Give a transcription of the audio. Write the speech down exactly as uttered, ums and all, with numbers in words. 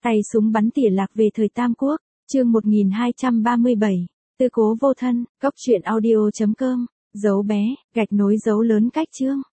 Tay súng bắn tỉa lạc về thời Tam Quốc, chương một nghìn hai trăm ba mươi bảy, Tư cố vô thân, cốc truyện audio chấm com, dấu bé, gạch nối dấu lớn cách chương.